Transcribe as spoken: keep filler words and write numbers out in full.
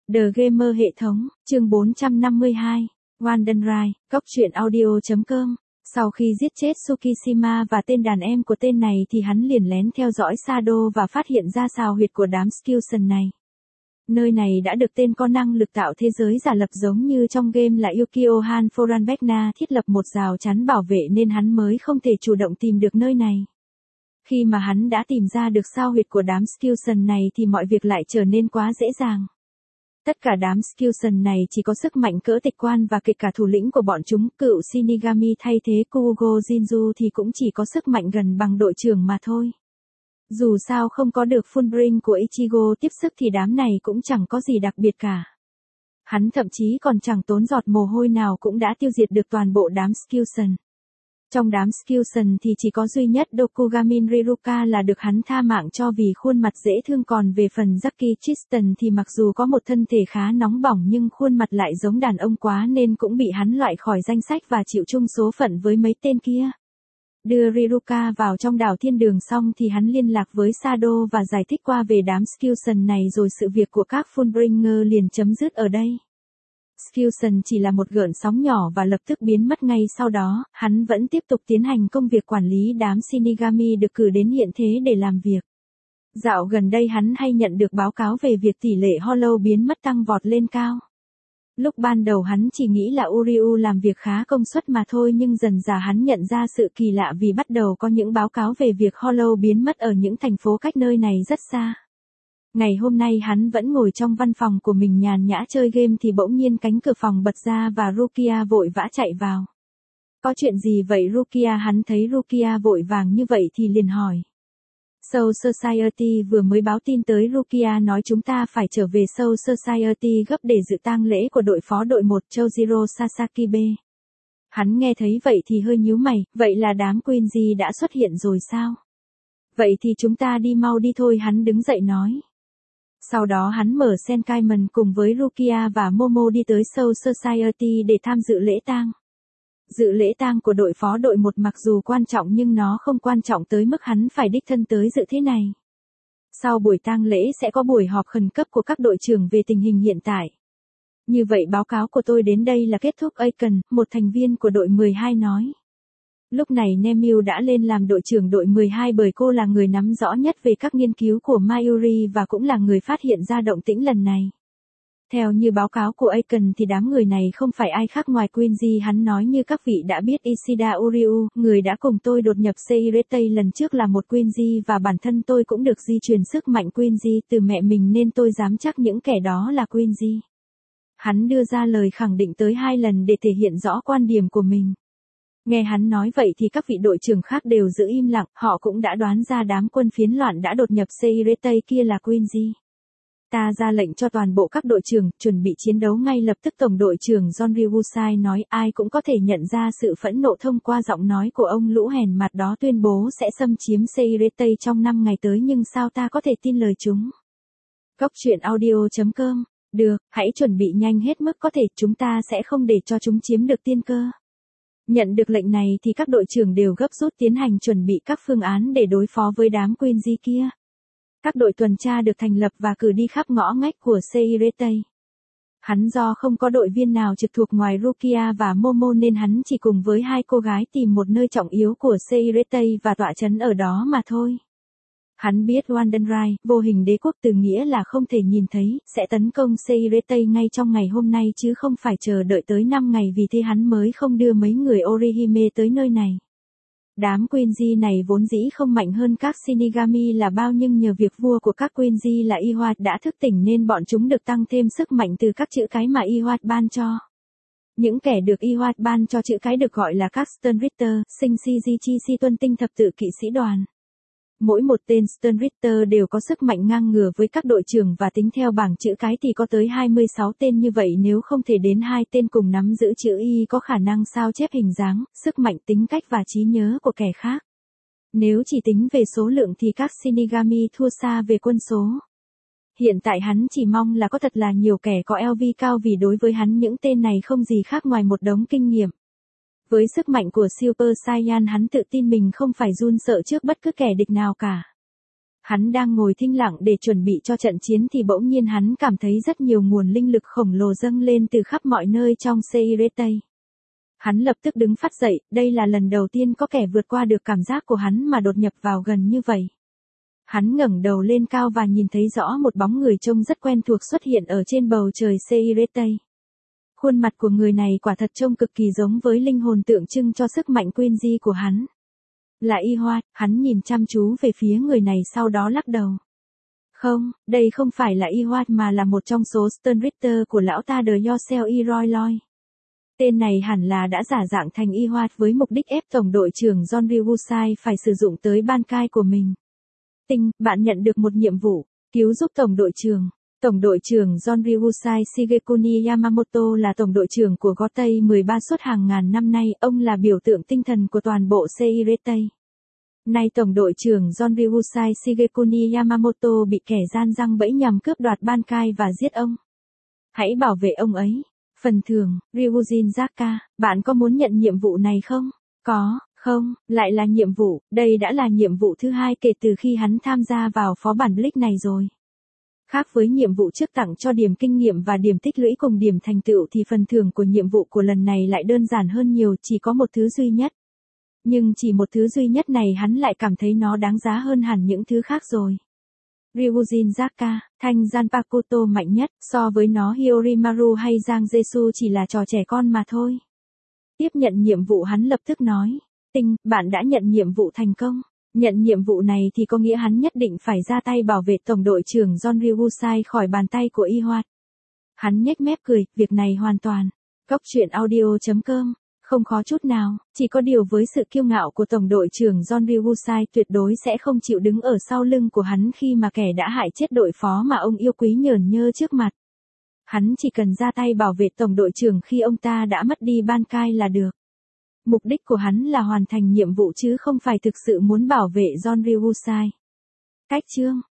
The Gamer hệ thống, chương bốn trăm năm mươi hai, Wandenrai, Cốc truyện audio.com. Sau khi giết chết Tsukishima và tên đàn em của tên này thì hắn liền lén theo dõi Shadow và phát hiện ra sào huyệt của đám Skilson này. Nơi này đã được tên có năng lực tạo thế giới giả lập giống như trong game là Yukio Hanforanbekna thiết lập một rào chắn bảo vệ nên hắn mới không thể chủ động tìm được nơi này. Khi mà hắn đã tìm ra được sao huyệt của đám Skilson này thì mọi việc lại trở nên quá dễ dàng. Tất cả đám Skilson này chỉ có sức mạnh cỡ tịch quan và kể cả thủ lĩnh của bọn chúng, cựu Shinigami thay thế Kuugo Jinju thì cũng chỉ có sức mạnh gần bằng đội trưởng mà thôi. Dù sao không có được Fullbring của Ichigo tiếp sức thì đám này cũng chẳng có gì đặc biệt cả. Hắn thậm chí còn chẳng tốn giọt mồ hôi nào cũng đã tiêu diệt được toàn bộ đám Skilson. Trong đám Skilson thì chỉ có duy nhất Dokugamin Riruka là được hắn tha mạng cho vì khuôn mặt dễ thương, còn về phần Jackie Tristan thì mặc dù có một thân thể khá nóng bỏng nhưng khuôn mặt lại giống đàn ông quá nên cũng bị hắn loại khỏi danh sách và chịu chung số phận với mấy tên kia. Đưa Riruka vào trong đảo thiên đường xong thì hắn liên lạc với Sado và giải thích qua về đám Skilson này rồi sự việc của các Fullbringer liền chấm dứt ở đây. Skilson chỉ là một gợn sóng nhỏ và lập tức biến mất ngay sau đó, hắn vẫn tiếp tục tiến hành công việc quản lý đám Shinigami được cử đến hiện thế để làm việc. Dạo gần đây hắn hay nhận được báo cáo về việc tỷ lệ Hollow biến mất tăng vọt lên cao. Lúc ban đầu hắn chỉ nghĩ là Uryu làm việc khá công suất mà thôi nhưng dần dà hắn nhận ra sự kỳ lạ vì bắt đầu có những báo cáo về việc Hollow biến mất ở những thành phố cách nơi này rất xa. Ngày hôm nay hắn vẫn ngồi trong văn phòng của mình nhàn nhã chơi game thì bỗng nhiên cánh cửa phòng bật ra và Rukia vội vã chạy vào. Có chuyện gì vậy Rukia? Hắn thấy Rukia vội vàng như vậy thì liền hỏi. Soul Society vừa mới báo tin tới, Rukia nói chúng ta phải trở về Soul Society gấp để dự tang lễ của đội phó đội một Chojiro Sasakibe. Hắn nghe thấy vậy thì hơi nhíu mày, vậy là đám Quincy đã xuất hiện rồi sao? Vậy thì chúng ta đi mau đi thôi, hắn đứng dậy nói. Sau đó hắn mở Senkaiman cùng với Rukia và Momo đi tới Soul Society để tham dự lễ tang. Dự lễ tang của đội phó đội một mặc dù quan trọng nhưng nó không quan trọng tới mức hắn phải đích thân tới dự thế này. Sau buổi tang lễ sẽ có buổi họp khẩn cấp của các đội trưởng về tình hình hiện tại. Như vậy báo cáo của tôi đến đây là kết thúc. Aiken, một thành viên của đội mười hai nói. Lúc này Nemiu đã lên làm đội trưởng đội mười hai bởi cô là người nắm rõ nhất về các nghiên cứu của Mayuri và cũng là người phát hiện ra động tĩnh lần này. Theo như báo cáo của Aiken thì đám người này không phải ai khác ngoài Quincy. Hắn nói như các vị đã biết Ishida Uryu, người đã cùng tôi đột nhập Seiretei lần trước là một Quincy và bản thân tôi cũng được di truyền sức mạnh Quincy từ mẹ mình nên tôi dám chắc những kẻ đó là Quincy. Hắn đưa ra lời khẳng định tới hai lần để thể hiện rõ quan điểm của mình. Nghe hắn nói vậy thì các vị đội trưởng khác đều giữ im lặng, họ cũng đã đoán ra đám quân phiến loạn đã đột nhập Seiretei kia là Quincy. Ta ra lệnh cho toàn bộ các đội trưởng chuẩn bị chiến đấu ngay lập tức. Tổng đội trưởng John Ryusai nói, ai cũng có thể nhận ra sự phẫn nộ thông qua giọng nói của ông lũ hèn mặt đó tuyên bố sẽ xâm chiếm Seiretei trong năm ngày tới nhưng sao ta có thể tin lời chúng. Cốc truyện audio.com. Được, hãy chuẩn bị nhanh hết mức có thể, chúng ta sẽ không để cho chúng chiếm được tiên cơ. Nhận được lệnh này thì các đội trưởng đều gấp rút tiến hành chuẩn bị các phương án để đối phó với đám Quincy kia. Các đội tuần tra được thành lập và cử đi khắp ngõ ngách của Seiretei. Hắn do không có đội viên nào trực thuộc ngoài Rukia và Momo nên hắn chỉ cùng với hai cô gái tìm một nơi trọng yếu của Seiretei và tọa trấn ở đó mà thôi. Hắn biết Wandenrai, vô hình đế quốc từ nghĩa là không thể nhìn thấy, sẽ tấn công Seiretei ngay trong ngày hôm nay chứ không phải chờ đợi tới năm ngày, vì thế hắn mới không đưa mấy người Orihime tới nơi này. Đám Quincy này vốn dĩ không mạnh hơn các Shinigami là bao nhưng nhờ việc vua của các Quincy là Iwat đã thức tỉnh nên bọn chúng được tăng thêm sức mạnh từ các chữ cái mà Iwat ban cho. Những kẻ được Iwat ban cho chữ cái được gọi là các Sternritter, sinh Shijichi si tuân tinh thập tự kỵ sĩ đoàn. Mỗi một tên Sternritter đều có sức mạnh ngang ngửa với các đội trưởng và tính theo bảng chữ cái thì có tới hai mươi sáu tên, như vậy nếu không thể đến hai tên cùng nắm giữ chữ Y có khả năng sao chép hình dáng, sức mạnh, tính cách và trí nhớ của kẻ khác. Nếu chỉ tính về số lượng thì các Shinigami thua xa về quân số. Hiện tại hắn chỉ mong là có thật là nhiều kẻ có lờ vê cao vì đối với hắn những tên này không gì khác ngoài một đống kinh nghiệm. Với sức mạnh của Super Saiyan hắn tự tin mình không phải run sợ trước bất cứ kẻ địch nào cả. Hắn đang ngồi thinh lặng để chuẩn bị cho trận chiến thì bỗng nhiên hắn cảm thấy rất nhiều nguồn linh lực khổng lồ dâng lên từ khắp mọi nơi trong Seiretei. Hắn lập tức đứng phát dậy, đây là lần đầu tiên có kẻ vượt qua được cảm giác của hắn mà đột nhập vào gần như vậy. Hắn ngẩng đầu lên cao và nhìn thấy rõ một bóng người trông rất quen thuộc xuất hiện ở trên bầu trời Seiretei. Khuôn mặt của người này quả thật trông cực kỳ giống với linh hồn tượng trưng cho sức mạnh Queen Di của hắn. Là Ihoat, hắn nhìn chăm chú về phía người này sau đó lắc đầu. Không, đây không phải là Ihoat mà là một trong số Sternritter của lão ta đời Yosel Iroy Loi. Tên này hẳn là đã giả dạng thành Ihoat với mục đích ép tổng đội trưởng John Riverside phải sử dụng tới ban cai của mình. Tinh, bạn nhận được một nhiệm vụ, cứu giúp tổng đội trưởng. Tổng đội trưởng John Riverside Shigekuni Yamamoto là tổng đội trưởng của Gotei mười ba suốt hàng ngàn năm nay, ông là biểu tượng tinh thần của toàn bộ Seiretei. Nay tổng đội trưởng John Riverside Shigekuni Yamamoto bị kẻ gian răng bẫy nhằm cướp đoạt ban cai và giết ông. Hãy bảo vệ ông ấy. Phần thưởng, Ryujin Zaka, bạn có muốn nhận nhiệm vụ này không? Có, không, lại là nhiệm vụ, đây đã là nhiệm vụ thứ hai kể từ khi hắn tham gia vào phó bản Blitz này rồi. Khác với nhiệm vụ trước tặng cho điểm kinh nghiệm và điểm tích lũy cùng điểm thành tựu thì phần thưởng của nhiệm vụ của lần này lại đơn giản hơn nhiều, chỉ có một thứ duy nhất. Nhưng chỉ một thứ duy nhất này hắn lại cảm thấy nó đáng giá hơn hẳn những thứ khác rồi. Ryujin Zaka, thanh Zanpakuto mạnh nhất, so với nó Hiyorimaru hay Giang Jesu chỉ là trò trẻ con mà thôi. Tiếp nhận nhiệm vụ hắn lập tức nói, Tinh, bạn đã nhận nhiệm vụ thành công. Nhận nhiệm vụ này thì có nghĩa hắn nhất định phải ra tay bảo vệ tổng đội trưởng John Riverside khỏi bàn tay của Ihoat. Hắn nhếch mép cười, việc này hoàn toàn. Cốc truyện audio chấm com, không khó chút nào, chỉ có điều với sự kiêu ngạo của tổng đội trưởng John Riverside tuyệt đối sẽ không chịu đứng ở sau lưng của hắn khi mà kẻ đã hại chết đội phó mà ông yêu quý nhởn nhơ trước mặt. Hắn chỉ cần ra tay bảo vệ tổng đội trưởng khi ông ta đã mất đi ban cai là được. Mục đích của hắn là hoàn thành nhiệm vụ chứ không phải thực sự muốn bảo vệ John Riverside. Cách chương